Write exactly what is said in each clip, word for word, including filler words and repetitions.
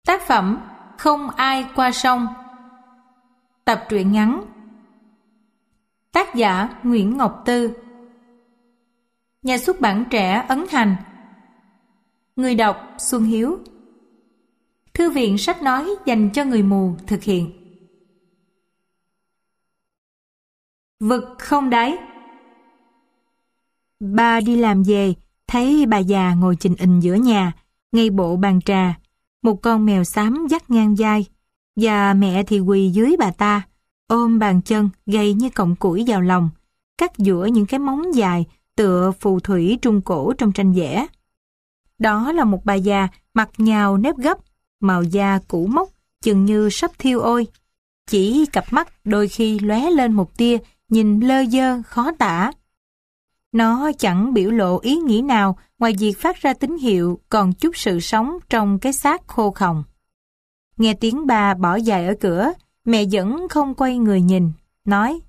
Tác phẩm Không ai qua sông. Tập truyện ngắn. Tác giả Nguyễn Ngọc Tư. Nhà xuất bản Trẻ ấn hành. Người đọc Xuân Hiếu. Thư viện sách nói dành cho người mù thực hiện. Vực không đáy. Ba đi làm về, thấy bà già ngồi chình ình giữa nhà, ngay bộ bàn trà. Một con mèo xám dắt ngang vai, và mẹ thì quỳ dưới bà ta, ôm bàn chân gầy như cọng củi vào lòng, cắt giũa những cái móng dài tựa phù thủy trung cổ trong tranh vẽ. Đó là một bà già mặt nhào nếp gấp, màu da cũ mốc, chừng như sắp thiêu ôi. Chỉ cặp mắt đôi khi lóe lên một tia, nhìn lơ dơ khó tả. Nó chẳng biểu lộ ý nghĩ nào ngoài việc phát ra tín hiệu còn chút sự sống trong cái xác khô khòng. Nghe tiếng bà bỏ dài ở cửa, mẹ vẫn không quay người nhìn, nói: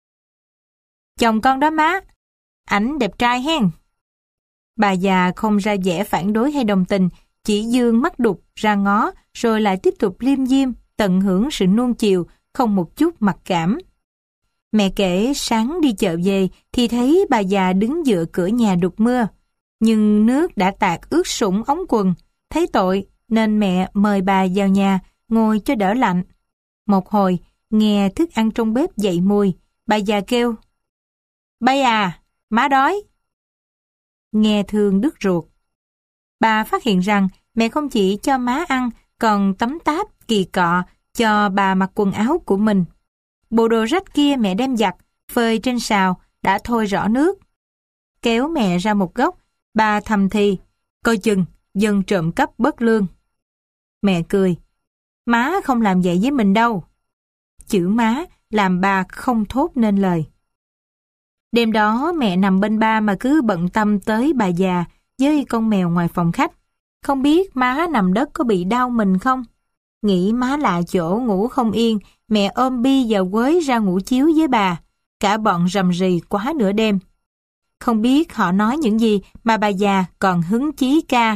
"Chồng con đó má, ảnh đẹp trai hen." Bà già không ra vẻ phản đối hay đồng tình, chỉ dương mắt đục ra ngó, rồi lại tiếp tục liêm diêm, tận hưởng sự nuông chiều, không một chút mặc cảm. Mẹ kể sáng đi chợ về thì thấy bà già đứng dựa cửa nhà đục mưa, nhưng nước đã tạt ướt sũng ống quần. Thấy tội nên mẹ mời bà vào nhà ngồi cho đỡ lạnh. Một hồi nghe thức ăn trong bếp dậy mùi, bà già kêu: "Bây à, má đói." Nghe thương đứt ruột. Bà phát hiện rằng mẹ không chỉ cho má ăn, còn tấm táp kỳ cọ cho bà mặc quần áo của mình. Bộ đồ rách kia mẹ đem giặt, phơi trên sào, đã thôi rõ nước. Kéo mẹ ra một góc, bà thầm thì: "Coi chừng, dân trộm cắp bất lương." Mẹ cười: "Má không làm vậy với mình đâu." Chữ má làm bà không thốt nên lời. Đêm đó mẹ nằm bên ba mà cứ bận tâm tới bà già với con mèo ngoài phòng khách. Không biết má nằm đất có bị đau mình không? Nghĩ má lạ chỗ ngủ không yên, mẹ ôm Bi và Quới ra ngủ chiếu với bà. Cả bọn rầm rì quá nửa đêm. Không biết họ nói những gì mà bà già còn hứng chí ca: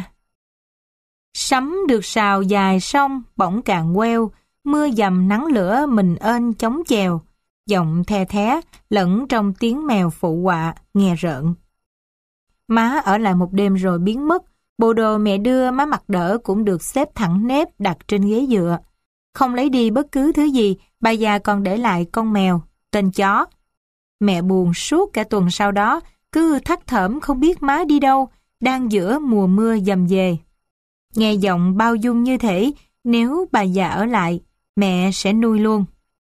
"Sấm được sào dài sông bỗng càng queo, mưa dầm nắng lửa mình ên chống chèo." Giọng the thé lẫn trong tiếng mèo phụ họa nghe rợn. Má ở lại một đêm rồi biến mất. Bộ đồ mẹ đưa má mặc đỡ cũng được xếp thẳng nếp đặt trên ghế dựa. Không lấy đi bất cứ thứ gì, bà già còn để lại con mèo, tên chó. Mẹ buồn suốt cả tuần sau đó, cứ thắt thởm không biết má đi đâu, đang giữa mùa mưa dầm về. Nghe giọng bao dung như thể nếu bà già ở lại, mẹ sẽ nuôi luôn.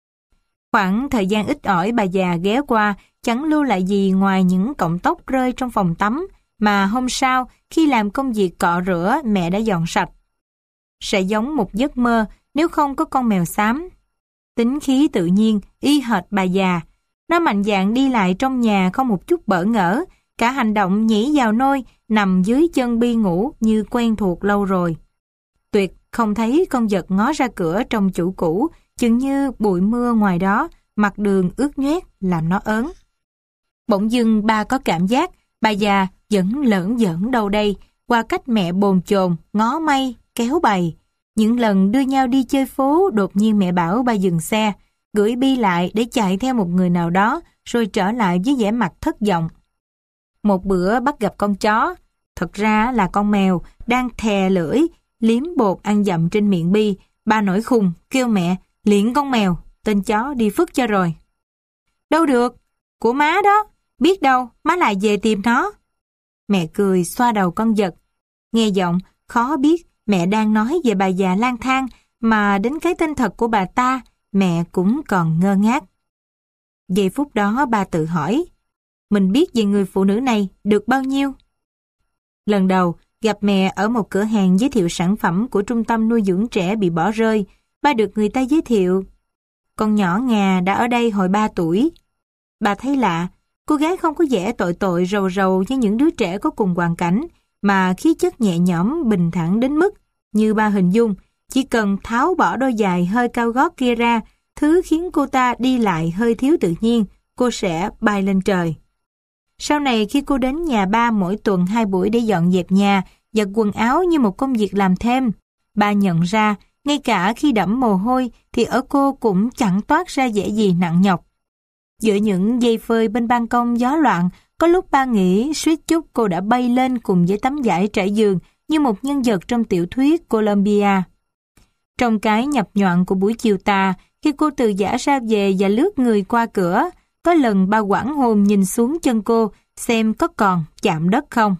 Khoảng thời gian ít ỏi bà già ghé qua, chẳng lưu lại gì ngoài những cọng tóc rơi trong phòng tắm, mà hôm sau khi làm công việc cọ rửa mẹ đã dọn sạch. Sẽ giống một giấc mơ nếu không có con mèo xám. Tính khí tự nhiên, y hệt bà già. Nó mạnh dạn đi lại trong nhà không một chút bỡ ngỡ, cả hành động nhảy vào nôi, nằm dưới chân Bi ngủ như quen thuộc lâu rồi. Tuyệt không thấy con vật ngó ra cửa trong chủ cũ, chừng như bụi mưa ngoài đó, mặt đường ướt nhoét làm nó ớn. Bỗng dưng ba có cảm giác bà già vẫn lởn giởn đâu đây, qua cách mẹ bồn chồn, ngó mây, kéo bày. Những lần đưa nhau đi chơi phố, đột nhiên mẹ bảo ba dừng xe, gửi Bi lại để chạy theo một người nào đó, rồi trở lại với vẻ mặt thất vọng. Một bữa bắt gặp con chó, thật ra là con mèo, đang thè lưỡi, liếm bột ăn dặm trên miệng Bi. Ba nổi khùng, kêu mẹ: "Liệng con mèo, tên chó đi phức cho rồi." "Đâu được, của má đó, biết đâu má lại về tìm nó." Mẹ cười xoa đầu con vật. Nghe giọng, khó biết mẹ đang nói về bà già lang thang, mà đến cái tên thật của bà ta, mẹ cũng còn ngơ ngác. Giây phút đó bà tự hỏi, mình biết về người phụ nữ này được bao nhiêu? Lần đầu gặp mẹ ở một cửa hàng giới thiệu sản phẩm của trung tâm nuôi dưỡng trẻ bị bỏ rơi, ba được người ta giới thiệu: "Con nhỏ Ngà đã ở đây hồi ba tuổi." Bà thấy lạ, cô gái không có vẻ tội tội rầu rầu như những đứa trẻ có cùng hoàn cảnh, mà khí chất nhẹ nhõm bình thản đến mức, như ba hình dung, chỉ cần tháo bỏ đôi giày hơi cao gót kia ra, thứ khiến cô ta đi lại hơi thiếu tự nhiên, cô sẽ bay lên trời. Sau này khi cô đến nhà ba mỗi tuần hai buổi để dọn dẹp nhà, giặt quần áo như một công việc làm thêm, Ba nhận ra, ngay cả khi đẫm mồ hôi thì ở cô cũng chẳng toát ra vẻ gì nặng nhọc. Giữa những giây phơi bên ban công gió loạn, có lúc ba nghĩ suýt chút cô đã bay lên cùng với tấm vải trải giường như một nhân vật trong tiểu thuyết Columbia. Trong cái nhập nhọn của buổi chiều tà, khi cô từ giã ra về và lướt người qua cửa, có lần ba quảng hồn nhìn xuống chân cô xem có còn chạm đất không.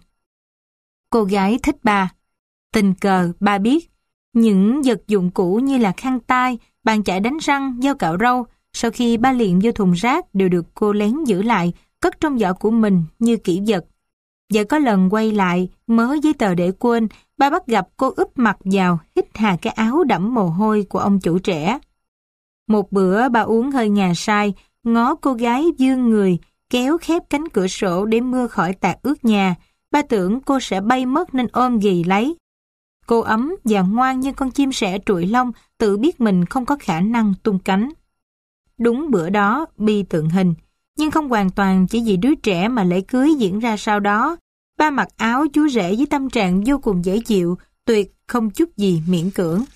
Cô gái thích ba. Tình cờ ba biết những vật dụng cũ như là khăn tay, bàn chải đánh răng, dao cạo râu, sau khi ba liệm vô thùng rác đều được cô lén giữ lại, cất trong giỏ của mình như kỷ vật. Và có lần quay lại, mớ giấy tờ để quên, ba bắt gặp cô úp mặt vào, hít hà cái áo đẫm mồ hôi của ông chủ trẻ. Một bữa ba uống hơi ngà sai, ngó cô gái vươn người, kéo khép cánh cửa sổ để mưa khỏi tạt ướt nhà. Ba tưởng cô sẽ bay mất nên ôm ghì lấy. Cô ấm và ngoan như con chim sẻ trụi lông, tự biết mình không có khả năng tung cánh. Đúng bữa đó, Bi tượng hình, nhưng không hoàn toàn chỉ vì đứa trẻ mà lễ cưới diễn ra sau đó. Ba mặc áo chú rể với tâm trạng vô cùng dễ chịu, tuyệt không chút gì miễn cưỡng.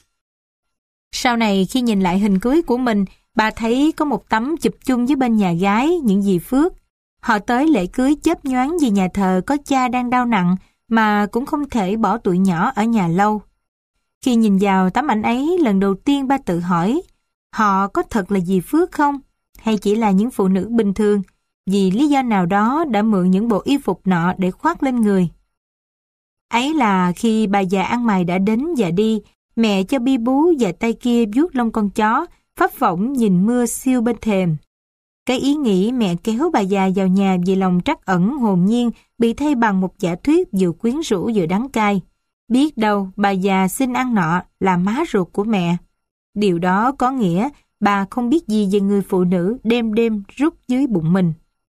Sau này khi nhìn lại hình cưới của mình, bà thấy có một tấm chụp chung với bên nhà gái, những dì Phước. Họ tới lễ cưới chớp nhoáng vì nhà thờ có cha đang đau nặng mà cũng không thể bỏ tụi nhỏ ở nhà lâu. Khi nhìn vào tấm ảnh ấy, lần đầu tiên ba tự hỏi, họ có thật là dì Phước không? Hay chỉ là những phụ nữ bình thường, vì lý do nào đó đã mượn những bộ y phục nọ để khoác lên người? Ấy là khi bà già ăn mày đã đến và đi, mẹ cho Bi bú và tay kia vuốt lông con chó, phấp phỏng nhìn mưa siêu bên thềm. Cái ý nghĩ mẹ kéo bà già vào nhà vì lòng trắc ẩn hồn nhiên bị thay bằng một giả thuyết vừa quyến rũ vừa đắng cay. Biết đâu bà già xin ăn nọ là má ruột của mẹ. Điều đó có nghĩa bà không biết gì về người phụ nữ đêm đêm rút dưới bụng mình.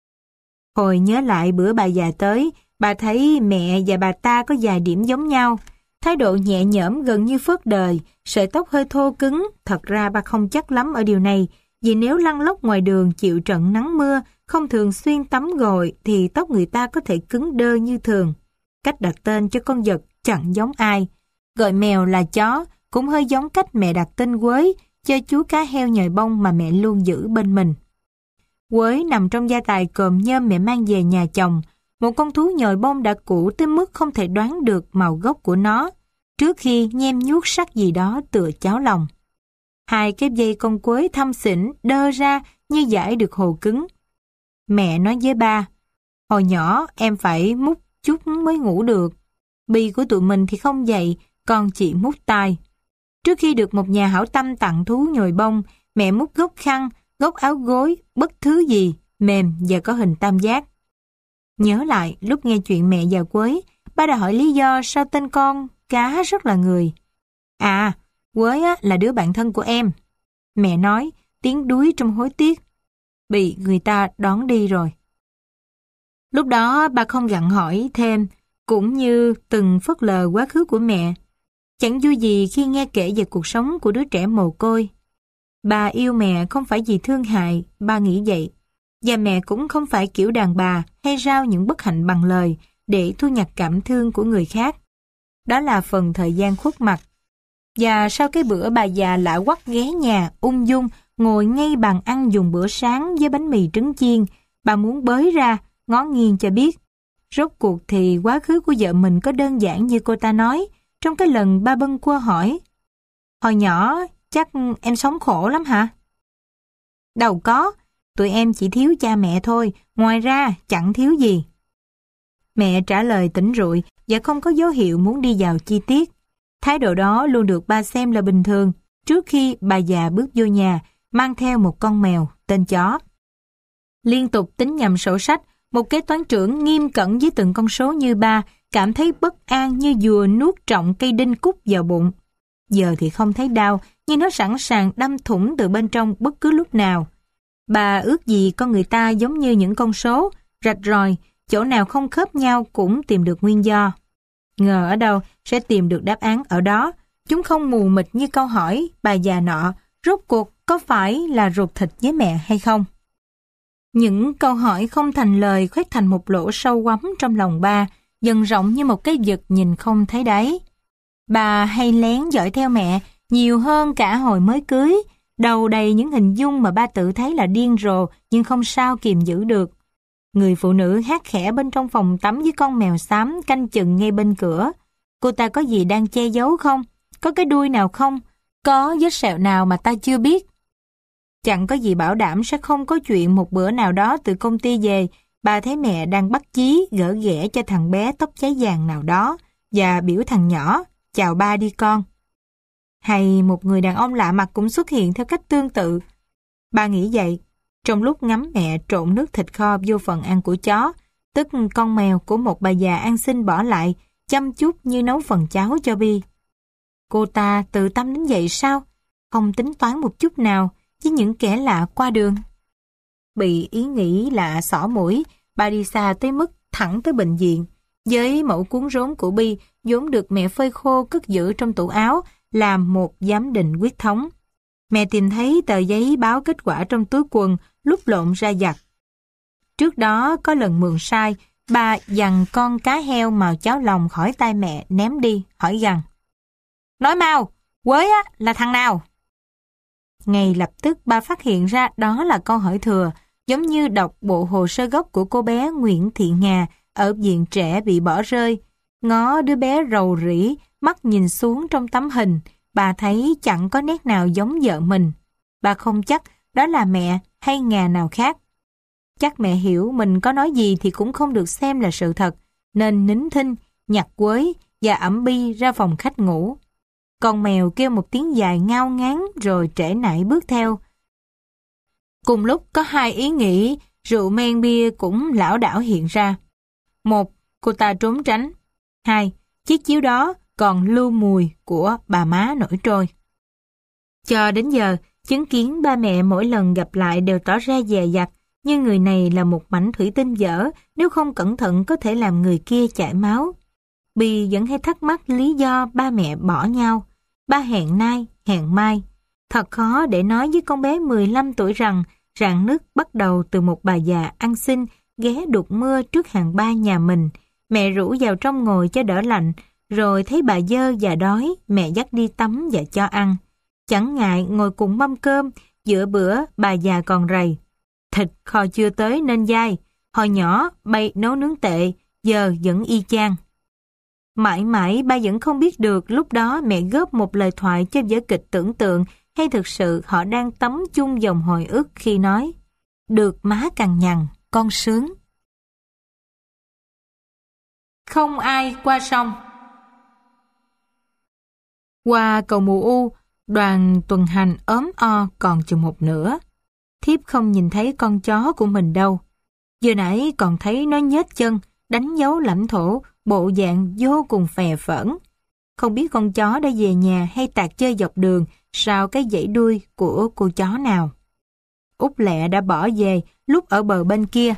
Hồi nhớ lại bữa bà già tới, bà thấy mẹ và bà ta có vài điểm giống nhau. Thái độ nhẹ nhõm gần như phớt đời, sợi tóc hơi thô cứng. Thật ra bà không chắc lắm ở điều này, vì nếu lăn lóc ngoài đường chịu trận nắng mưa, không thường xuyên tắm gội thì tóc người ta có thể cứng đơ như thường. Cách đặt tên cho con vật chẳng giống ai. Gọi mèo là chó cũng hơi giống cách mẹ đặt tên Quế cho chú cá heo nhồi bông mà mẹ luôn giữ bên mình. Quế nằm trong gia tài còm nhôm mẹ mang về nhà chồng, một con thú nhồi bông đã cũ tới mức không thể đoán được màu gốc của nó, trước khi nhem nhuốc sắc gì đó tựa cháo lòng. Hai cái dây con Quế thâm xỉn đơ ra như dải được hồ cứng. Mẹ nói với ba, hồi nhỏ em phải múc chút mới ngủ được. Bi của tụi mình thì không vậy, con chỉ múc tai. Trước khi được một nhà hảo tâm tặng thú nhồi bông, mẹ múc gốc khăn, gốc áo gối, bất thứ gì, mềm và có hình tam giác. Nhớ lại lúc nghe chuyện mẹ và Quế, ba đã hỏi lý do sao tên con cá rất là người. À, Quế á, là đứa bạn thân của em. Mẹ nói, tiếng đuối trong hối tiếc. Bị người ta đón đi rồi. Lúc đó ba không gặng hỏi thêm, cũng như từng phớt lờ quá khứ của mẹ. Chẳng vui gì khi nghe kể về cuộc sống của đứa trẻ mồ côi. Bà yêu mẹ không phải vì thương hại, ba nghĩ vậy. Và mẹ cũng không phải kiểu đàn bà hay rao những bất hạnh bằng lời để thu nhặt cảm thương của người khác. Đó là phần thời gian khuất mặt. Và sau cái bữa bà già lạ quắc ghé nhà, ung dung, ngồi ngay bàn ăn dùng bữa sáng với bánh mì trứng chiên, bà muốn bới ra, ngó nghiêng cho biết. Rốt cuộc thì quá khứ của vợ mình có đơn giản như cô ta nói, trong cái lần ba bâng quơ hỏi. Hồi nhỏ, chắc em sống khổ lắm hả? Đâu có, tụi em chỉ thiếu cha mẹ thôi, ngoài ra chẳng thiếu gì. Mẹ trả lời tỉnh rụi và không có dấu hiệu muốn đi vào chi tiết. Thái độ đó luôn được ba xem là bình thường trước khi bà già bước vô nhà, mang theo một con mèo tên chó. Liên tục tính nhầm sổ sách, một kế toán trưởng nghiêm cẩn với từng con số như ba, cảm thấy bất an như vừa nuốt trọn cây đinh cút vào bụng. Giờ thì không thấy đau, nhưng nó sẵn sàng đâm thủng từ bên trong bất cứ lúc nào. Bà ước gì con người ta giống như những con số, rạch ròi, chỗ nào không khớp nhau cũng tìm được nguyên do. Ngờ ở đâu sẽ tìm được đáp án ở đó. Chúng không mù mịt như câu hỏi bà già nọ, rốt cuộc có phải là ruột thịt với mẹ hay không? Những câu hỏi không thành lời khoét thành một lỗ sâu quắm trong lòng ba, dần rộng như một cái vực nhìn không thấy đáy. Bà hay lén dõi theo mẹ nhiều hơn cả hồi mới cưới, đầu đầy những hình dung mà ba tự thấy là điên rồ nhưng không sao kìm giữ được. Người phụ nữ hát khẽ bên trong phòng tắm với con mèo xám canh chừng ngay bên cửa. Cô ta có gì đang che giấu không? Có cái đuôi nào không? Có vết sẹo nào mà ta chưa biết? Chẳng có gì bảo đảm sẽ không có chuyện một bữa nào đó từ công ty về, bà thấy mẹ đang bắt chí gỡ ghẻ cho thằng bé tóc cháy vàng nào đó và biểu thằng nhỏ, chào ba đi con. Hay một người đàn ông lạ mặt cũng xuất hiện theo cách tương tự. Bà nghĩ vậy, trong lúc ngắm mẹ trộn nước thịt kho vô phần ăn của chó, tức con mèo của một bà già ăn xin bỏ lại, chăm chút như nấu phần cháo cho Bi. Cô ta tự tâm đến vậy sao? Không tính toán một chút nào với những kẻ lạ qua đường. Bị ý nghĩ lạ xỏ mũi, bà đi xa tới mức thẳng tới bệnh viện. Với mẫu cuốn rốn của Bi, vốn được mẹ phơi khô cất giữ trong tủ áo, làm một giám định quyết thống. Mẹ tìm thấy tờ giấy báo kết quả trong túi quần, lúc lộn ra giặt. Trước đó có lần mượn sai, bà giằng con cá heo màu cháo lòng khỏi tay mẹ ném đi, hỏi gằn. Nói mau, Quế á là thằng nào? Ngay lập tức bà phát hiện ra đó là câu hỏi thừa, giống như đọc bộ hồ sơ gốc của cô bé Nguyễn Thị Nga ở viện trẻ bị bỏ rơi. Ngó đứa bé rầu rĩ, mắt nhìn xuống trong tấm hình, bà thấy chẳng có nét nào giống vợ mình. Bà không chắc đó là mẹ hay Nga nào khác. Chắc mẹ hiểu mình có nói gì thì cũng không được xem là sự thật, nên nín thinh, nhặt Quế và ẵm Bi ra phòng khách ngủ. Con mèo kêu một tiếng dài ngao ngán rồi trễ nải bước theo. Cùng lúc có hai ý nghĩ rượu men bia cũng lảo đảo hiện ra. Một, cô ta trốn tránh. Hai, chiếc chiếu đó còn lưu mùi của bà má nổi trôi. Cho đến giờ, chứng kiến ba mẹ mỗi lần gặp lại đều tỏ ra dè dặt, nhưng người này là một mảnh thủy tinh dở, nếu không cẩn thận có thể làm người kia chảy máu. Bi vẫn hay thắc mắc lý do ba mẹ bỏ nhau. Ba hẹn nay, hẹn mai. Thật khó để nói với con bé mười lăm tuổi rằng rạn nứt bắt đầu từ một bà già ăn xin ghé đục mưa trước hàng ba nhà mình. Mẹ rủ vào trong ngồi cho đỡ lạnh, rồi thấy bà dơ và đói, mẹ dắt đi tắm và cho ăn. Chẳng ngại ngồi cùng mâm cơm, giữa bữa bà già còn rầy. Thịt kho chưa tới nên dai, hồi nhỏ bay nấu nướng tệ, giờ vẫn y chang. Mãi mãi ba vẫn không biết được lúc đó mẹ góp một lời thoại cho vở kịch tưởng tượng hay thực sự họ đang tắm chung dòng hồi ức khi nói được má cằn nhằn, con sướng. Không ai qua sông. Qua cầu Mùa U, đoàn tuần hành ốm o còn chừng một nửa. Thiếp không nhìn thấy con chó của mình đâu. Vừa nãy còn thấy nó nhếch chân, đánh dấu lãnh thổ, bộ dạng vô cùng phè phỡn. Không biết con chó đã về nhà hay tạt chơi dọc đường sau cái dãy đuôi của cô chó nào. Út Lẹ đã bỏ về lúc ở bờ bên kia.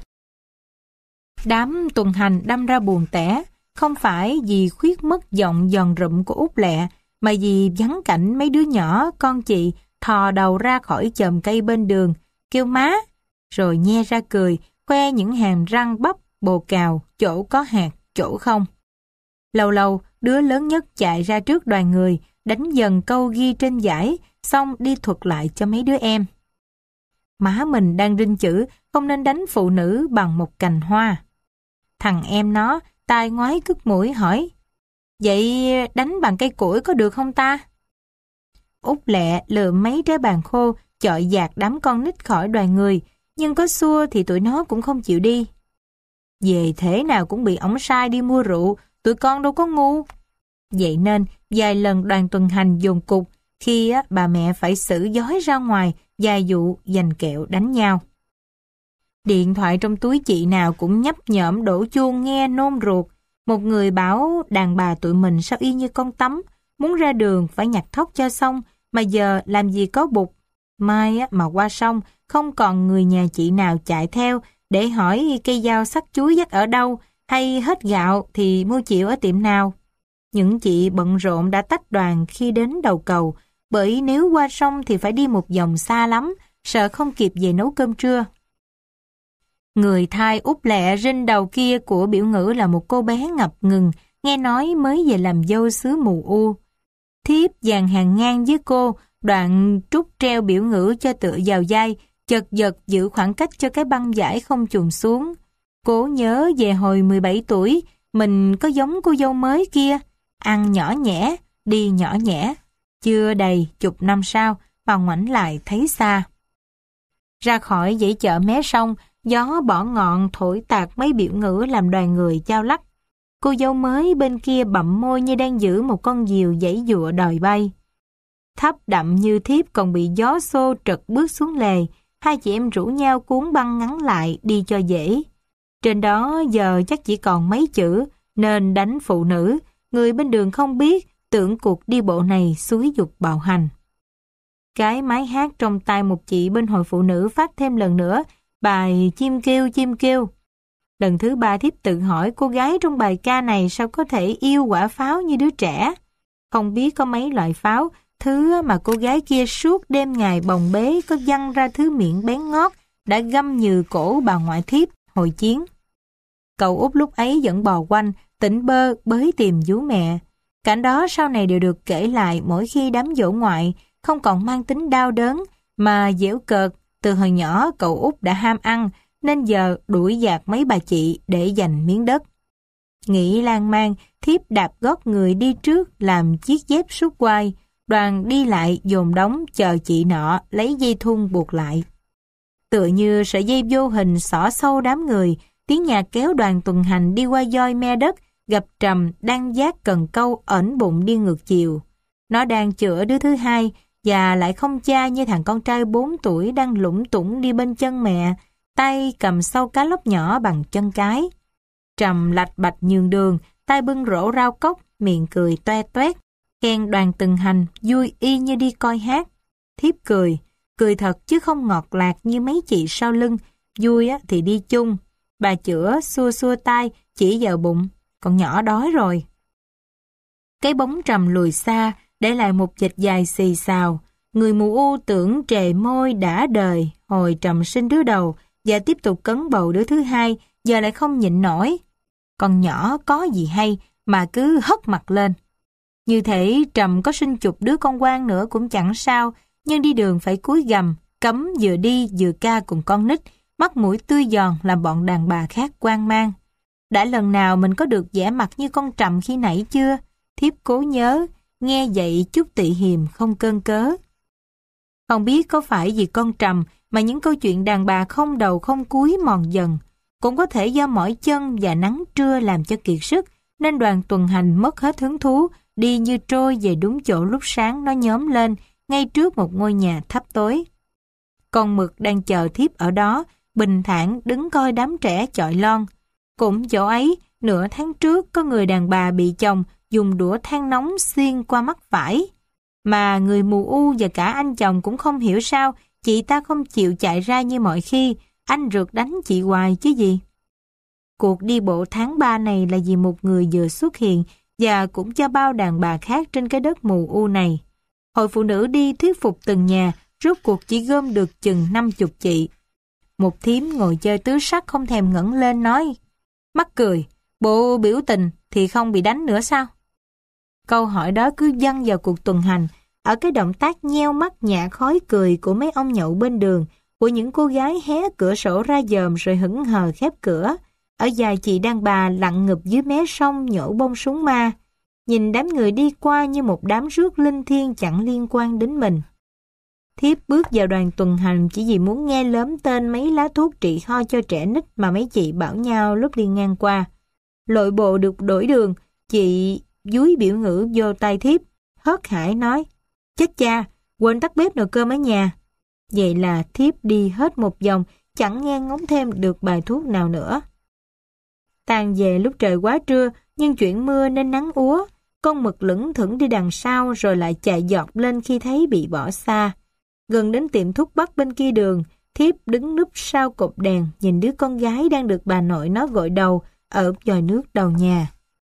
Đám tuần hành đâm ra buồn tẻ, không phải vì khuyết mất giọng giòn rụm của Út Lẹ, mà vì vắng cảnh mấy đứa nhỏ con chị thò đầu ra khỏi chòm cây bên đường, kêu má, rồi nhe ra cười, khoe những hàm răng bắp bồ cào, chỗ có hạt, chỗ không. Lâu lâu, đứa lớn nhất chạy ra trước đoàn người, đánh dần câu ghi trên dải, xong đi thuật lại cho mấy đứa em. Má mình đang rinh chữ, không nên đánh phụ nữ bằng một cành hoa. Thằng em nó, tai ngoái cứt mũi hỏi, vậy đánh bằng cây củi có được không ta? Út Lẹ lượm mấy trái bàn khô, chọi dạt đám con nít khỏi đoàn người, nhưng có xua thì tụi nó cũng không chịu đi. Về thế nào cũng bị ổng sai đi mua rượu, tụi con đâu có ngu. Vậy nên, vài lần đoàn tuần hành dồn cục, khi á, bà mẹ phải xử dói ra ngoài, vài vụ giành kẹo đánh nhau. Điện thoại trong túi chị nào cũng nhấp nhổm đổ chuông nghe nôn ruột. Một người bảo đàn bà tụi mình sao y như con tắm, muốn ra đường phải nhặt thóc cho xong, mà giờ làm gì có bụt. Mai á, mà qua sông, không còn người nhà chị nào chạy theo để hỏi cây dao sắc chuối dắt ở đâu, hay hết gạo thì mua chịu ở tiệm nào. Những chị bận rộn đã tách đoàn khi đến đầu cầu, bởi nếu qua sông thì phải đi một vòng xa lắm, sợ không kịp về nấu cơm trưa. Người thai Út Lẹ rinh đầu kia của biểu ngữ là một cô bé ngập ngừng, nghe nói mới về làm dâu xứ Mùa U. Thiếp dàn hàng ngang với cô, đoạn trút treo biểu ngữ cho tựa vào vai, chật vật giữ khoảng cách cho cái băng vải không chùn xuống. Cố nhớ về hồi mười bảy tuổi, mình có giống cô dâu mới kia, ăn nhỏ nhẽ, đi nhỏ nhẽ. Chưa đầy chục năm sau, bà ngoảnh lại thấy xa. Ra khỏi dãy chợ mé sông, gió bỏ ngọn thổi tạt mấy biểu ngữ làm đoàn người chao lắc. Cô dâu mới bên kia bặm môi như đang giữ một con diều giãy giụa đòi bay. Thấp đậm như thiếp còn bị gió xô trật bước xuống lề, hai chị em rủ nhau cuốn băng ngắn lại đi cho dễ. Trên đó giờ chắc chỉ còn mấy chữ, nên đánh phụ nữ, người bên đường không biết, tưởng cuộc đi bộ này xúi dục bạo hành. Cái máy hát trong tay một chị bên hội phụ nữ phát thêm lần nữa, bài chim kêu chim kêu. Lần thứ ba thiếp tự hỏi cô gái trong bài ca này sao có thể yêu quả pháo như đứa trẻ. Không biết có mấy loại pháo, thứ mà cô gái kia suốt đêm ngày bồng bế có văng ra thứ miệng bén ngót đã găm nhừ cổ bà ngoại thiếp hồi chiến. Cậu út lúc ấy vẫn bò quanh, tỉnh bơ bới tìm vú mẹ. Cảnh đó sau này đều được kể lại mỗi khi đám dỗ ngoại, không còn mang tính đau đớn mà giễu cợt. Từ hồi nhỏ cậu út đã ham ăn, nên giờ đuổi dạt mấy bà chị để giành miếng đất. Nghĩ lan man, thiếp đạp gót người đi trước làm chiếc dép sút quai, đoàn đi lại dồn đống chờ chị nọ lấy dây thun buộc lại. Tựa như sợi dây vô hình xỏ sâu đám người, tiếng nhạc kéo đoàn tuần hành đi qua doi me đất, gập trầm đang giác cần câu ẩn bụng đi ngược chiều. Nó đang chữa đứa thứ hai và lại không cha như thằng con trai bốn tuổi đang lủng tủng đi bên chân mẹ, tay cầm sau cá lóc nhỏ bằng chân cái. Trầm lạch bạch nhường đường, tay bưng rổ rau cốc, miệng cười toe toét, khen đoàn từng hành vui y như đi coi hát. Thiếp cười, cười thật chứ không ngọt lạc như mấy chị sau lưng, vui á thì đi chung. Bà chữa xua xua tay, chỉ vào bụng, con nhỏ đói rồi. Cái bóng Trầm lùi xa, để lại một vệt dài xì xào. Người mù u tưởng trề môi đã đời, hồi Trầm sinh đứa đầu, và tiếp tục cấn bầu đứa thứ hai, giờ lại không nhịn nổi. Con nhỏ có gì hay mà cứ hất mặt lên. Như thể Trầm có sinh chục đứa con quan nữa cũng chẳng sao, nhưng đi đường phải cúi gằm, cấm vừa đi vừa ca cùng con nít, mắt mũi tươi giòn làm bọn đàn bà khác hoang mang. Đã lần nào mình có được vẻ mặt như con Trầm khi nãy chưa? Thiếp cố nhớ, nghe vậy chút tị hiềm không cơn cớ. Không biết có phải vì con Trầm mà những câu chuyện đàn bà không đầu không cuối mòn dần, cũng có thể do mỏi chân và nắng trưa làm cho kiệt sức, nên đoàn tuần hành mất hết hứng thú, đi như trôi về đúng chỗ lúc sáng nó nhóm lên, ngay trước một ngôi nhà thấp tối. Con mực đang chờ thiếp ở đó, bình thản đứng coi đám trẻ chọi lon. Cũng chỗ ấy, nửa tháng trước có người đàn bà bị chồng dùng đũa than nóng xiên qua mắt phải. Mà người mù u và cả anh chồng cũng không hiểu sao chị ta không chịu chạy ra như mọi khi, anh rượt đánh chị hoài chứ gì. Cuộc đi bộ tháng ba này là vì một người vừa xuất hiện và cũng cho bao đàn bà khác trên cái đất mù u này. Hội phụ nữ đi thuyết phục từng nhà, rốt cuộc chỉ gom được chừng năm chục chị. Một thím ngồi chơi tứ sắc không thèm ngẩng lên nói, mắc cười, bộ biểu tình thì không bị đánh nữa sao? Câu hỏi đó cứ văng vào cuộc tuần hành, ở cái động tác nheo mắt nhả khói cười của mấy ông nhậu bên đường, của những cô gái hé cửa sổ ra dòm rồi hững hờ khép cửa, ở vài chị đàn bà lặn ngụp dưới mé sông nhổ bông súng ma, nhìn đám người đi qua như một đám rước linh thiêng chẳng liên quan đến mình. Thiếp bước vào đoàn tuần hành chỉ vì muốn nghe lớn tên mấy lá thuốc trị ho cho trẻ nít mà mấy chị bảo nhau lúc đi ngang qua. Lội bộ được đổi đường, chị dúi biểu ngữ vô tay thiếp, hớt hải nói, chết cha, quên tắt bếp nồi cơm ở nhà. Vậy là thiếp đi hết một vòng, chẳng nghe ngóng thêm được bài thuốc nào nữa. Tàn về lúc trời quá trưa, nhưng chuyển mưa nên nắng úa, con mực lững thững đi đằng sau rồi lại chạy giọt lên khi thấy bị bỏ xa. Gần đến tiệm thuốc bắc bên kia đường, thiếp đứng núp sau cột đèn nhìn đứa con gái đang được bà nội nó gội đầu ở vòi nước đầu nhà.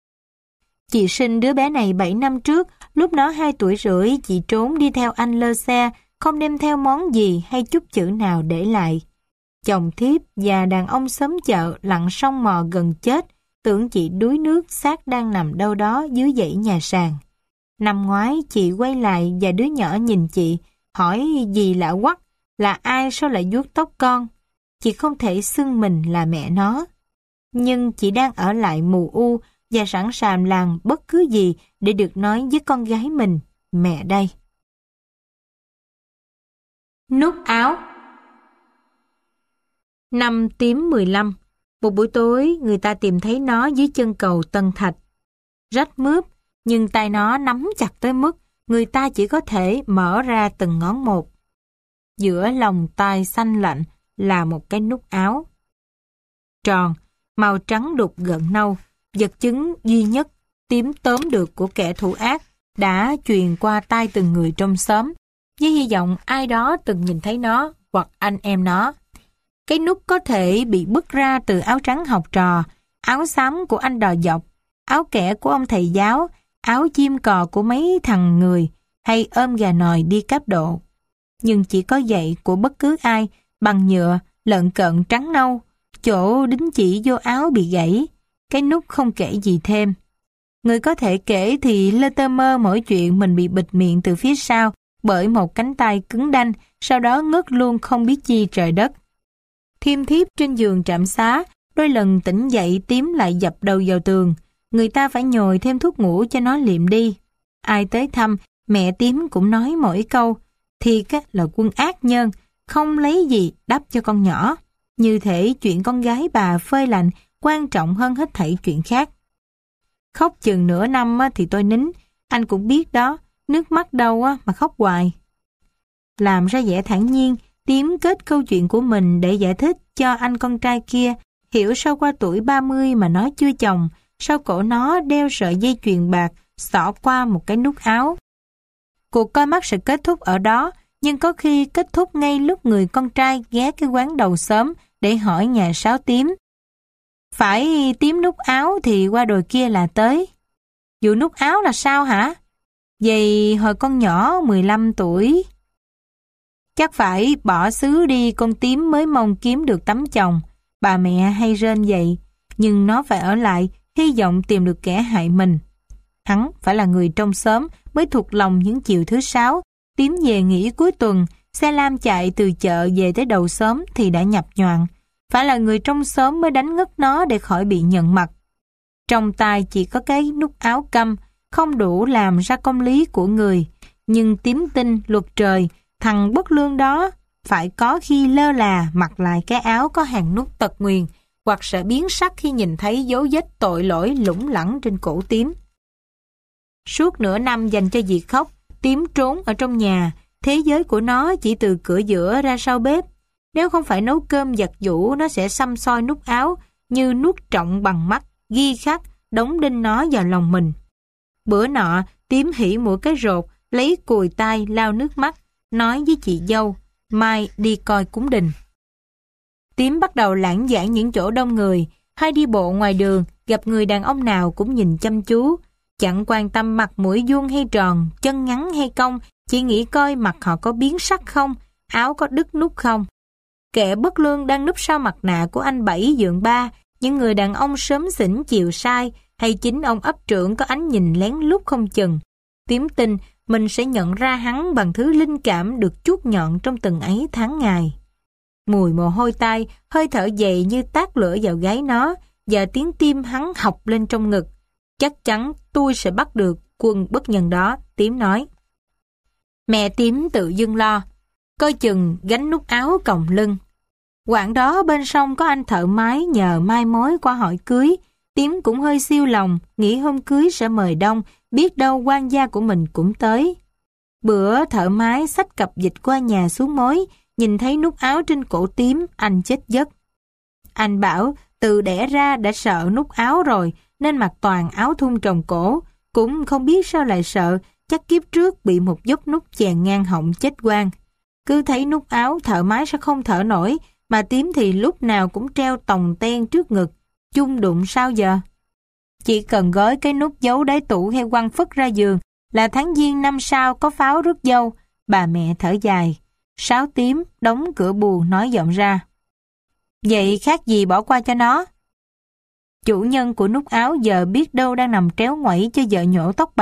Chị sinh đứa bé này bảy năm trước, lúc nó hai tuổi rưỡi, chị trốn đi theo anh lơ xe, không đem theo món gì hay chút chữ nào để lại. Chồng thiếp và đàn ông xóm chợ lặn sông mò gần chết, tưởng chị đuối nước xác đang nằm đâu đó dưới dãy nhà sàn. Năm ngoái chị quay lại và đứa nhỏ nhìn chị, hỏi gì lạ quắc, là ai sao lại vuốt tóc con. Chị không thể xưng mình là mẹ nó. Nhưng chị đang ở lại mù u và sẵn sàng làm bất cứ gì để được nói với con gái mình, mẹ đây. Nút áo. Năm tím mười lăm, một buổi tối người ta tìm thấy nó dưới chân cầu Tân Thạch. Rách mướp, nhưng tay nó nắm chặt tới mức người ta chỉ có thể mở ra từng ngón một. Giữa lòng tay xanh lạnh là một cái nút áo. Tròn, màu trắng đục gợn nâu, vật chứng duy nhất tím tớm được của kẻ thủ ác đã truyền qua tay từng người trong xóm, với hy vọng ai đó từng nhìn thấy nó hoặc anh em nó. Cái nút có thể bị bứt ra từ áo trắng học trò, áo xám của anh đò dọc, áo kẻ của ông thầy giáo, áo chim cò của mấy thằng người, hay ôm gà nòi đi cáp độ. Nhưng chỉ có vậy của bất cứ ai, bằng nhựa, lợn cợn trắng nâu, chỗ đính chỉ vô áo bị gãy, cái nút không kể gì thêm. Người có thể kể thì lơ tơ mơ mỗi chuyện mình bị bịt miệng từ phía sau bởi một cánh tay cứng đanh, sau đó ngất luôn không biết chi trời đất. Thiêm thiếp trên giường trạm xá, đôi lần tỉnh dậy tím lại dập đầu vào tường. Người ta phải nhồi thêm thuốc ngủ cho nó liệm đi. Ai tới thăm, mẹ tím cũng nói mỗi câu, thiệt là quân ác nhân, không lấy gì đắp cho con nhỏ. Như thể chuyện con gái bà phơi lạnh quan trọng hơn hết thảy chuyện khác. Khóc chừng nửa năm thì tôi nín, anh cũng biết đó, nước mắt đâu mà khóc hoài. Làm ra vẻ thản nhiên, tím kết câu chuyện của mình để giải thích cho anh con trai kia hiểu sao qua tuổi ba mươi mà nó chưa chồng, sao cổ nó đeo sợi dây chuyền bạc xỏ qua một cái nút áo. Cuộc coi mắt sẽ kết thúc ở đó, nhưng có khi kết thúc ngay lúc người con trai ghé cái quán đầu xóm để hỏi nhà sáo tím. Phải tím nút áo thì qua đồi kia là tới. Vụ nút áo là sao hả? Vậy hồi con nhỏ mười lăm tuổi... Chắc phải bỏ xứ đi con tím mới mong kiếm được tấm chồng. Bà mẹ hay rên vậy, nhưng nó phải ở lại, hy vọng tìm được kẻ hại mình. Hắn phải là người trong xóm mới thuộc lòng những chiều thứ sáu. Tím về nghỉ cuối tuần, xe lam chạy từ chợ về tới đầu xóm thì đã nhập nhoạng. Phải là người trong xóm mới đánh ngất nó để khỏi bị nhận mặt. Trong tay chỉ có cái nút áo căm, không đủ làm ra công lý của người. Nhưng tím tin luật trời, thằng bất lương đó phải có khi lơ là mặc lại cái áo có hàng nút tật nguyền, hoặc sẽ biến sắc khi nhìn thấy dấu vết tội lỗi lủng lẳng trên cổ tím. Suốt nửa năm dành cho việc khóc, tím trốn ở trong nhà, thế giới của nó chỉ từ cửa giữa ra sau bếp. Nếu không phải nấu cơm giặt giũ, nó sẽ xăm soi nút áo như nuốt trọng bằng mắt, ghi khắc, đóng đinh nó vào lòng mình. Bữa nọ, tím hỉ mũi cái rột, lấy cùi tay lau nước mắt, nói với chị dâu, mai đi coi cúng đình. Tím bắt đầu lãng vãng những chỗ đông người, hay đi bộ ngoài đường, gặp người đàn ông nào cũng nhìn chăm chú, chẳng quan tâm mặt mũi vuông hay tròn, chân ngắn hay cong, chỉ nghĩ coi mặt họ có biến sắc không, áo có đứt nút không. Kẻ bất lương đang núp sau mặt nạ của anh Bảy dượng ba, những người đàn ông sớm xỉn chiều sai, hay chính ông ấp trưởng có ánh nhìn lén lút không chừng. Tím tin mình sẽ nhận ra hắn bằng thứ linh cảm được chuốt nhọn trong từng ấy tháng ngày. Mùi mồ hôi tay, hơi thở dày như tát lửa vào gáy nó, và tiếng tim hắn học lên trong ngực. Chắc chắn tôi sẽ bắt được quân bất nhân đó, tím nói. Mẹ tím tự dưng lo, coi chừng gánh nút áo còng lưng. Quãng đó bên sông có anh thợ mái nhờ mai mối qua hỏi cưới. Tím cũng hơi siêu lòng, nghĩ hôm cưới sẽ mời đông, biết đâu quan gia của mình cũng tới. Bữa thợ mái xách cặp dịch qua nhà xuống mối, nhìn thấy nút áo trên cổ tím, anh chết giấc. Anh bảo từ đẻ ra đã sợ nút áo rồi, nên mặc toàn áo thun trồng cổ, cũng không biết sao lại sợ, chắc kiếp trước bị một dốc nút chèn ngang họng chết quang. Cứ thấy nút áo thợ mái sẽ không thở nổi, mà tím thì lúc nào cũng treo tòng ten trước ngực, chung đụng sao giờ? Chỉ cần gói cái nút giấu đáy tủ hay quăng phất ra giường là tháng giêng năm sau có pháo rước dâu. Bà mẹ thở dài, sáo tím đóng cửa buồn nói giọng ra. Vậy khác gì bỏ qua cho nó? Chủ nhân của nút áo giờ biết đâu đang nằm tréo ngoẩy cho vợ nhổ tóc bạc,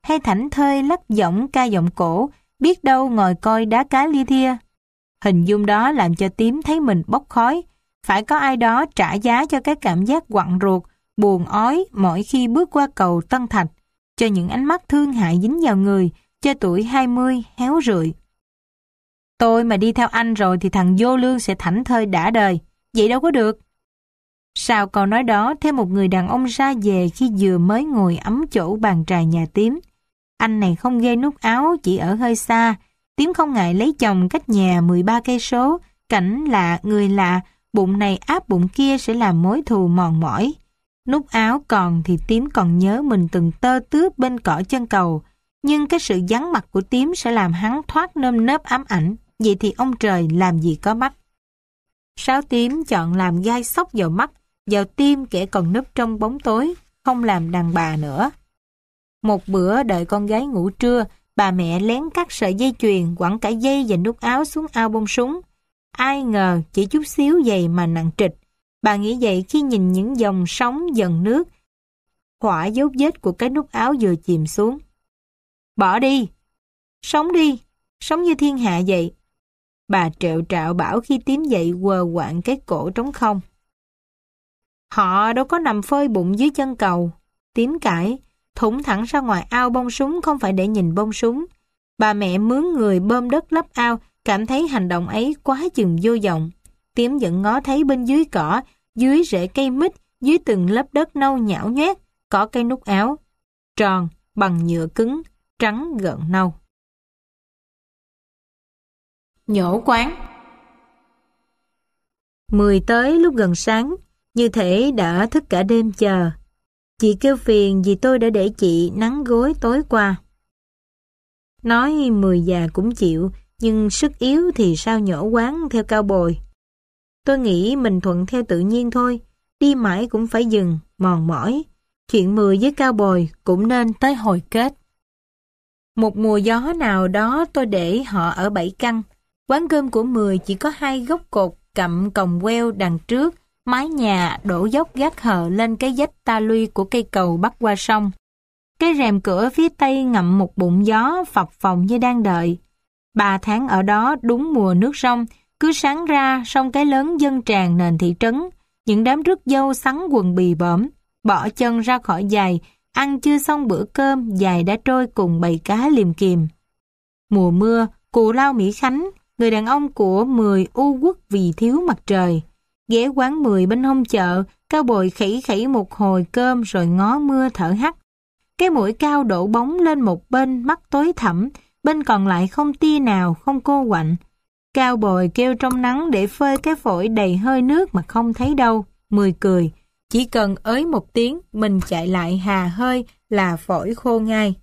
hay thảnh thơi lắc giọng ca giọng cổ, biết đâu ngồi coi đá cá lia thia. Hình dung đó làm cho Tím thấy mình bốc khói. Phải có ai đó trả giá cho cái cảm giác quặn ruột, buồn ói mỗi khi bước qua cầu Tân Thạch, cho những ánh mắt thương hại dính vào người, cho tuổi hai mươi héo rượi. Tôi mà đi theo anh rồi thì thằng vô lương sẽ thảnh thơi đã đời. Vậy đâu có được. Sau câu nói đó, thêm một người đàn ông ra về khi vừa mới ngồi ấm chỗ bàn trà nhà Tím. Anh này không ghê nút áo, chỉ ở hơi xa. Tím không ngại lấy chồng cách nhà mười ba cây số, cảnh lạ, người lạ, bụng này áp bụng kia sẽ làm mối thù mòn mỏi. Nút áo còn thì Tím còn nhớ mình từng tơ tướp bên cỏ chân cầu, nhưng cái sự vắng mặt của Tím sẽ làm hắn thoát nơm nớp ám ảnh, vậy thì ông trời làm gì có mắt. Sáo Tím chọn làm gai sóc vào mắt, vào tim kẻ còn núp trong bóng tối, không làm đàn bà nữa. Một bữa đợi con gái ngủ trưa, bà mẹ lén cắt sợi dây chuyền, quẳng cả dây và nút áo xuống ao bông súng. Ai ngờ chỉ chút xíu vậy mà nặng trịch. Bà nghĩ vậy khi nhìn những dòng sóng dần nước, khỏa dấu vết của cái nút áo vừa chìm xuống. Bỏ đi! Sống đi! Sống như thiên hạ vậy! Bà trẹo trạo bảo khi Tím dậy quờ quạng cái cổ trống không. Họ đâu có nằm phơi bụng dưới chân cầu. Tím cãi, thủng thẳng ra ngoài ao bông súng không phải để nhìn bông súng. Bà mẹ mướn người bơm đất lấp ao, cảm thấy hành động ấy quá chừng vô vọng. Tím vẫn ngó thấy bên dưới cỏ, dưới rễ cây mít, dưới từng lớp đất nâu nhão nhoét, có cây nút áo. Tròn, bằng nhựa cứng, trắng gợn nâu. Nhổ quán. Mười tới lúc gần sáng, như thể đã thức cả đêm chờ. Chị kêu phiền vì tôi đã để chị nắng gối tối qua. Nói mười già cũng chịu, nhưng sức yếu thì sao nhổ quán theo cao bồi. Tôi nghĩ mình thuận theo tự nhiên thôi, đi mãi cũng phải dừng, mòn mỏi. Chuyện mười với cao bồi cũng nên tới hồi kết. Một mùa gió nào đó tôi để họ ở bảy căn. Quán cơm của Mười chỉ có hai gốc cột cặm còng queo đằng trước, mái nhà đổ dốc gác hờ lên cái vách ta luy của cây cầu bắc qua sông. Cái rèm cửa phía tây ngậm một bụng gió phập phồng như đang đợi. Ba tháng ở đó đúng mùa nước sông, cứ sáng ra sông cái lớn dâng tràn nền thị trấn, những đám rước dâu sắn quần bì bõm, bỏ chân ra khỏi giày, ăn chưa xong bữa cơm, giày đã trôi cùng bầy cá liềm kiềm. Mùa mưa, cụ Lao Mỹ Khánh, người đàn ông của Mười u uất vì thiếu mặt trời. Ghé quán Mười bên hông chợ, Cao bồi khẩy khẩy một hồi cơm rồi ngó mưa thở hắt. Cái mũi Cao đổ bóng lên một bên mắt tối thẳm, bên còn lại không tia nào, không cô quạnh. Cao bồi kêu trong nắng để phơi cái phổi đầy hơi nước mà không thấy đâu. Mười cười, chỉ cần ới một tiếng, mình chạy lại hà hơi là phổi khô ngay.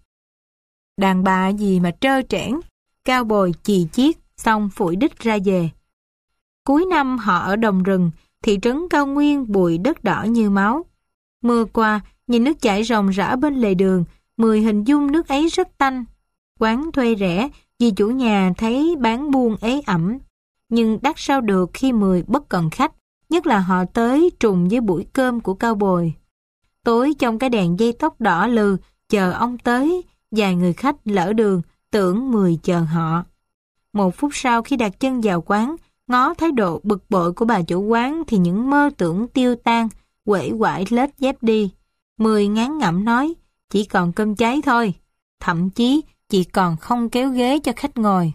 Đàn bà gì mà trơ trẽn. Cao bồi chì chiết, xong phủi đích ra về. Cuối năm họ ở đồng rừng, thị trấn cao nguyên bụi đất đỏ như máu. Mưa qua, nhìn nước chảy ròng rã bên lề đường, Mười hình dung nước ấy rất tanh. Quán thuê rẻ, vì chủ nhà thấy bán buôn ế ẩm. Nhưng đắt sao được khi Mười bất cần khách, nhất là họ tới trùng với buổi cơm của Cao bồi. Tối trong cái đèn dây tóc đỏ lừ, chờ ông tới, vài người khách lỡ đường, tưởng Mười chờ họ. Một phút sau khi đặt chân vào quán, ngó thái độ bực bội của bà chủ quán thì những mơ tưởng tiêu tan, uể oải lết dép đi. Mười ngán ngẩm nói, chỉ còn cơm cháy thôi. Thậm chí, chỉ còn không kéo ghế cho khách ngồi.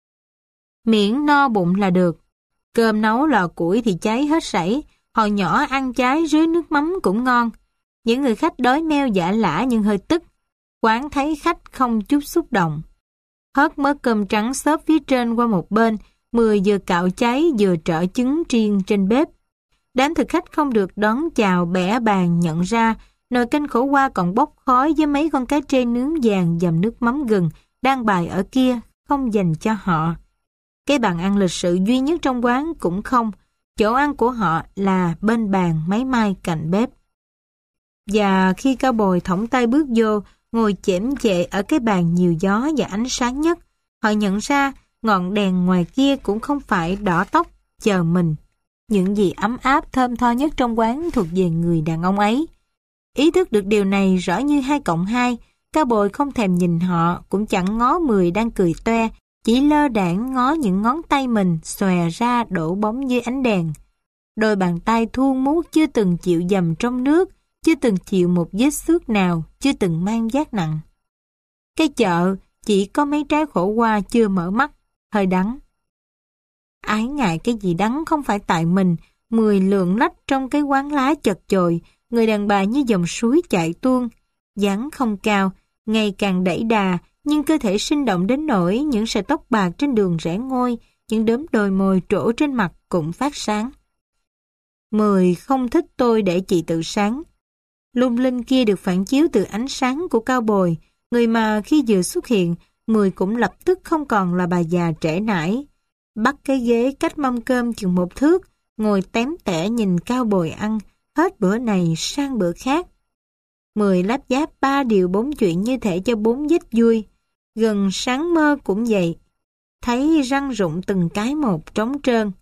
Miễn no bụng là được. Cơm nấu lò củi thì cháy hết sảy, hồi nhỏ ăn cháy rưới nước mắm cũng ngon. Những người khách đói meo dạ lả nhưng hơi tức. Quán thấy khách không chút xúc động. Hớt mớ cơm trắng xốp phía trên qua một bên, Mười vừa cạo cháy vừa trở trứng chiên trên bếp. Đám thực khách không được đón chào bẻ bàn nhận ra, nồi canh khổ qua còn bốc khói với mấy con cá trê nướng vàng dầm nước mắm gừng đang bày ở kia, không dành cho họ. Cái bàn ăn lịch sự duy nhất trong quán cũng không, chỗ ăn của họ là bên bàn máy may cạnh bếp. Và khi Cao bồi thõng tay bước vô, ngồi chễm chệ ở cái bàn nhiều gió và ánh sáng nhất, họ nhận ra ngọn đèn ngoài kia cũng không phải đỏ tóc, chờ mình. Những gì ấm áp thơm tho nhất trong quán thuộc về người đàn ông ấy. Ý thức được điều này rõ như hai cộng hai, Cao bồi không thèm nhìn họ, cũng chẳng ngó Mười đang cười toe, chỉ lơ đãng ngó những ngón tay mình xòe ra đổ bóng dưới ánh đèn. Đôi bàn tay thuôn mút chưa từng chịu dầm trong nước, chưa từng chịu một vết xước nào, chưa từng mang vác nặng. Cái chợ chỉ có mấy trái khổ qua chưa mở mắt, hơi đắng. Ái ngại cái gì đắng không phải tại mình, Mười lượn lách trong cái quán lá chật chội, người đàn bà như dòng suối chạy tuôn, dáng không cao, ngày càng đẩy đà, nhưng cơ thể sinh động đến nỗi những sợi tóc bạc trên đường rẽ ngôi, những đốm đồi mồi trổ trên mặt cũng phát sáng. Mười không thích tôi để chị tự sáng. Lung linh kia được phản chiếu từ ánh sáng của cao bồi, người mà khi vừa xuất hiện, Mười cũng lập tức không còn là bà già trễ nải. Bắt cái ghế cách mâm cơm chừng một thước, ngồi tém tẻ nhìn cao bồi ăn, hết bữa này sang bữa khác. Mười láp giáp ba điều bốn chuyện như thể cho bốn vết vui. Gần sáng mơ cũng vậy. Thấy răng rụng từng cái một trống trơn.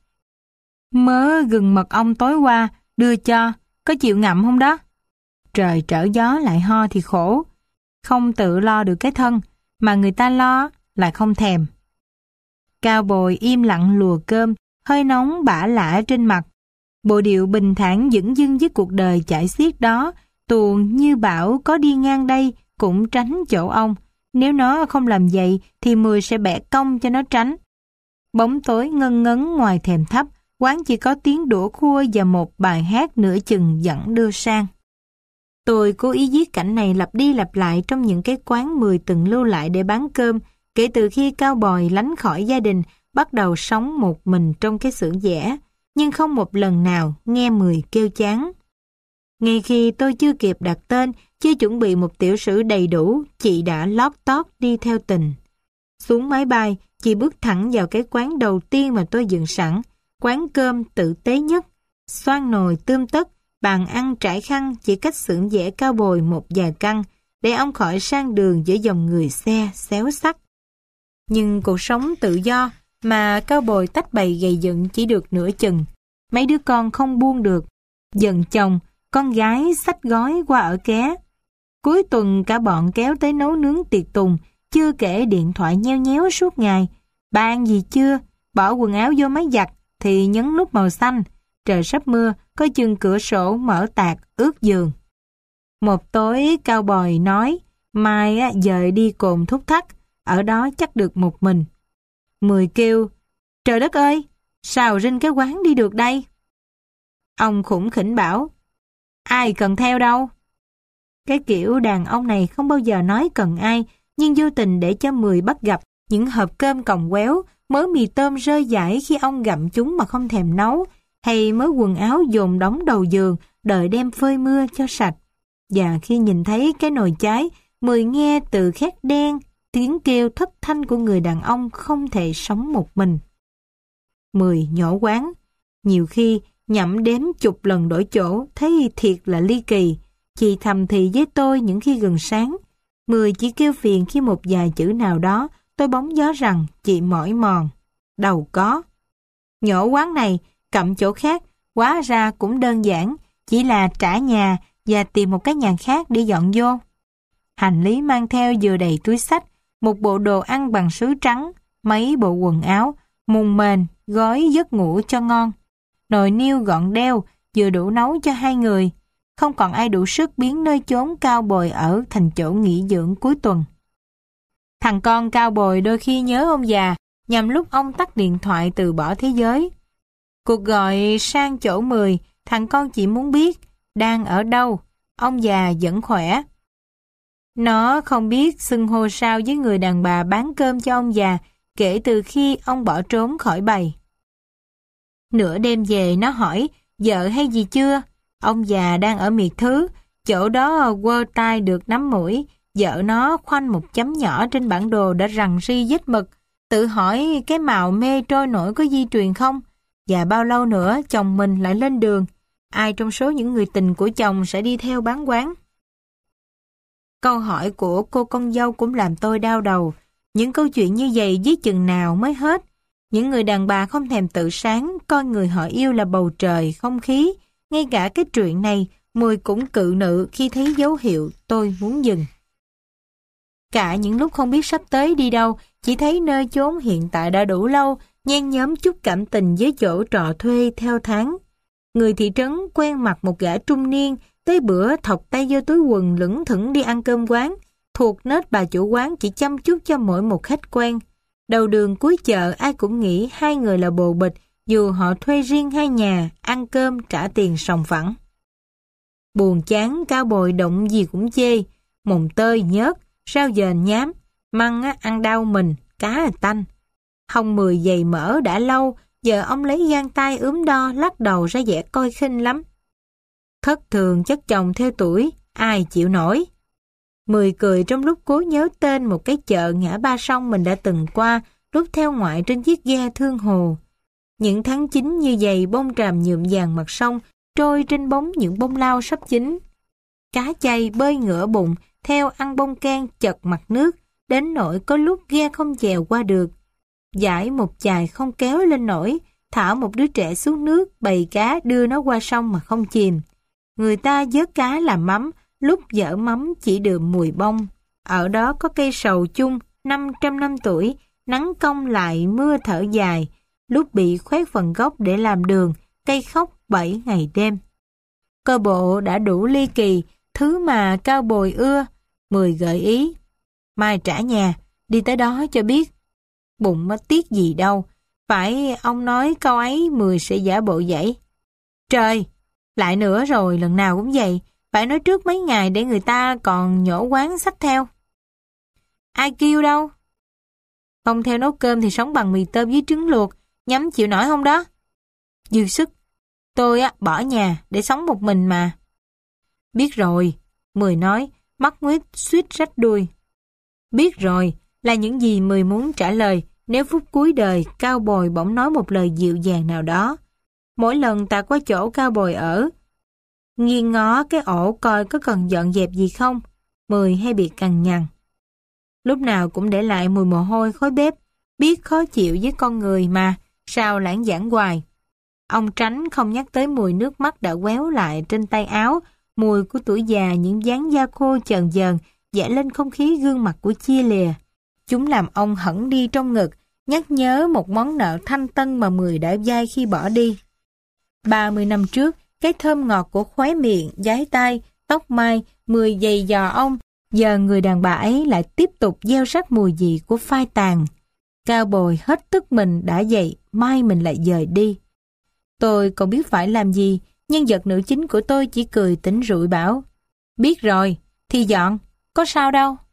Mớ gừng mật ong tối qua, đưa cho, có chịu ngậm không đó? Trời trở gió lại ho thì khổ. Không tự lo được cái thân, mà người ta lo lại không thèm. Cao bồi im lặng lùa cơm, hơi nóng bã lả trên mặt. Bộ điệu bình thản dửng dưng với cuộc đời chảy xiết đó, tuồng như bão có đi ngang đây cũng tránh chỗ ông. Nếu nó không làm vậy thì Mười sẽ bẻ cong cho nó tránh. Bóng tối ngân ngấn ngoài thềm thấp, quán chỉ có tiếng đũa khua và một bài hát nửa chừng dẫn đưa sang. Tôi cố ý viết cảnh này lặp đi lặp lại trong những cái quán Mười từng lưu lại để bán cơm, kể từ khi cao bồi lánh khỏi gia đình, bắt đầu sống một mình trong cái xưởng vẽ, nhưng không một lần nào nghe Mười kêu chán. Ngay khi tôi chưa kịp đặt tên, chưa chuẩn bị một tiểu sử đầy đủ, chị đã lót tót đi theo tình. Xuống máy bay, chị bước thẳng vào cái quán đầu tiên mà tôi dựng sẵn, quán cơm tử tế nhất, xoan nồi tươm tất, bàn ăn trải khăn chỉ cách xưởng vẽ cao bồi một vài căn, để ông khỏi sang đường giữa dòng người xe xéo sắc. Nhưng cuộc sống tự do mà cao bồi tách bày gầy dựng chỉ được nửa chừng. Mấy đứa con không buông được, dần chồng, con gái xách gói qua ở ké. Cuối tuần cả bọn kéo tới nấu nướng tiệc tùng, chưa kể điện thoại nheo nhéo suốt ngày. Ba ăn gì chưa? Bỏ quần áo vô máy giặt thì nhấn nút màu xanh. Trời sắp mưa, có chừng cửa sổ mở tạc ướt giường. Một tối cao bồi nói, mai á, dời đi Cồn Thúc Thắt, ở đó chắc được một mình. Mười kêu, trời đất ơi, sao rinh cái quán đi được đây? Ông khủng khỉnh bảo, ai cần theo đâu. Cái kiểu đàn ông này không bao giờ nói cần ai, nhưng vô tình để cho Mười bắt gặp những hộp cơm còng quéo, mớ mì tôm rơi rải khi ông gặm chúng mà không thèm nấu, hay mớ quần áo dồn đóng đầu giường đợi đem phơi mưa cho sạch. Và khi nhìn thấy cái nồi cháy, Mười nghe từ khét đen, tiếng kêu thất thanh của người đàn ông không thể sống một mình. Mười nhổ quán, nhiều khi nhẩm đếm chục lần đổi chỗ, thấy thiệt là ly kỳ. Chị thầm thì với tôi những khi gần sáng. Mười chỉ kêu phiền khi một vài chữ nào đó, tôi bóng gió rằng chị mỏi mòn. Đầu có. Nhổ quán này, cặm chỗ khác, hóa ra cũng đơn giản, chỉ là trả nhà và tìm một cái nhà khác để dọn vô. Hành lý mang theo vừa đầy túi xách, một bộ đồ ăn bằng sứ trắng, mấy bộ quần áo, mùng mền, gói giấc ngủ cho ngon. Nồi niêu gọn đeo, vừa đủ nấu cho hai người. Không còn ai đủ sức biến nơi chốn cao bồi ở thành chỗ nghỉ dưỡng cuối tuần. Thằng con cao bồi đôi khi nhớ ông già, nhằm lúc ông tắt điện thoại từ bỏ thế giới. Cuộc gọi sang chỗ Mười, thằng con chỉ muốn biết, đang ở đâu, ông già vẫn khỏe. Nó không biết xưng hô sao với người đàn bà bán cơm cho ông già kể từ khi ông bỏ trốn khỏi bầy. Nửa đêm về nó hỏi, vợ hay gì chưa? Ông già đang ở miệt thứ, chỗ đó quơ tay được nắm mũi, vợ nó khoanh một chấm nhỏ trên bản đồ đã rằn ri vết mực, tự hỏi cái màu mê trôi nổi có di truyền không? Và bao lâu nữa chồng mình lại lên đường? Ai trong số những người tình của chồng sẽ đi theo bán quán? Câu hỏi của cô con dâu cũng làm tôi đau đầu. Những câu chuyện như vậy với chừng nào mới hết? Những người đàn bà không thèm tự sáng, coi người họ yêu là bầu trời, không khí. Ngay cả cái chuyện này, Mười cũng cự nự khi thấy dấu hiệu tôi muốn dừng. Cả những lúc không biết sắp tới đi đâu, chỉ thấy nơi chốn hiện tại đã đủ lâu, nhen nhóm chút cảm tình với chỗ trọ thuê theo tháng. Người thị trấn quen mặt một gã trung niên, tới bữa thọc tay vô túi quần lững thững đi ăn cơm quán, thuộc nết bà chủ quán chỉ chăm chút cho mỗi một khách quen. Đầu đường cuối chợ ai cũng nghĩ hai người là bồ bịch, dù họ thuê riêng hai nhà, ăn cơm trả tiền sòng phẳng. Buồn chán cao bồi động gì cũng chê, mồng tơi nhớt, rau dền nhám, măng á, ăn đau mình, cá là tanh. Hông mười dày mỡ đã lâu, giờ ông lấy gang tay ướm đo lắc đầu ra vẻ coi khinh lắm. Thất thường chất chồng theo tuổi, ai chịu nổi. Mười cười trong lúc cố nhớ tên một cái chợ ngã ba sông mình đã từng qua, lúc theo ngoại trên chiếc ghe thương hồ. Những tháng chín như vậy bông tràm nhuộm vàng mặt sông, trôi trên bóng những bông lau sắp chín. Cá chay bơi ngửa bụng, theo ăn bông can chật mặt nước, đến nỗi có lúc ghe không chèo qua được. Giải một chài không kéo lên nổi, thả một đứa trẻ xuống nước, bầy cá đưa nó qua sông mà không chìm. Người ta vớt cá làm mắm, lúc dở mắm chỉ được mùi bông. Ở đó có cây sầu chung, năm trăm năm tuổi, nắng cong lại mưa thở dài, lúc bị khoét phần gốc để làm đường, cây khóc bảy ngày đêm. Cơ bộ đã đủ ly kỳ, thứ mà cao bồi ưa. Mười gợi ý, mai trả nhà, đi tới đó cho biết. Bụng mất tiếc gì đâu, phải ông nói câu ấy Mười sẽ giả bộ vậy. Trời, lại nữa rồi, lần nào cũng vậy, phải nói trước mấy ngày để người ta còn nhổ quán xách theo. Ai kêu đâu? Không theo nấu cơm thì sống bằng mì tôm với trứng luộc, nhắm chịu nổi không đó? Dư sức, tôi á bỏ nhà để sống một mình mà. Biết rồi, Mười nói, mắt nguyết suýt rách đuôi. Biết rồi, là những gì Mười muốn trả lời nếu phút cuối đời Cao Bồi bỗng nói một lời dịu dàng nào đó. Mỗi lần ta qua chỗ Cao Bồi ở, nghiêng ngó cái ổ coi có cần dọn dẹp gì không, Mười hay bị cằn nhằn. Lúc nào cũng để lại mùi mồ hôi khói bếp, biết khó chịu với con người mà, sao lãng giảng hoài. Ông tránh không nhắc tới mùi nước mắt đã quéo lại trên tay áo, mùi của tuổi già, những dáng da khô chờn dờn dãi lên không khí gương mặt của chia lìa. Chúng làm ông hẫng đi trong ngực, nhắc nhớ một món nợ thanh tân mà Mười đã vay khi bỏ đi. Ba mươi năm trước, cái thơm ngọt của khóe miệng, dái tai, tóc mai, Mười giày dò ông, giờ người đàn bà ấy lại tiếp tục gieo rắc mùi vị của phai tàn. Cao Bồi hết tức mình đã vậy, mai mình lại dời đi. Tôi còn biết phải làm gì, nhân vật nữ chính của tôi chỉ cười tỉnh rụi bảo, biết rồi, thì dọn, có sao đâu.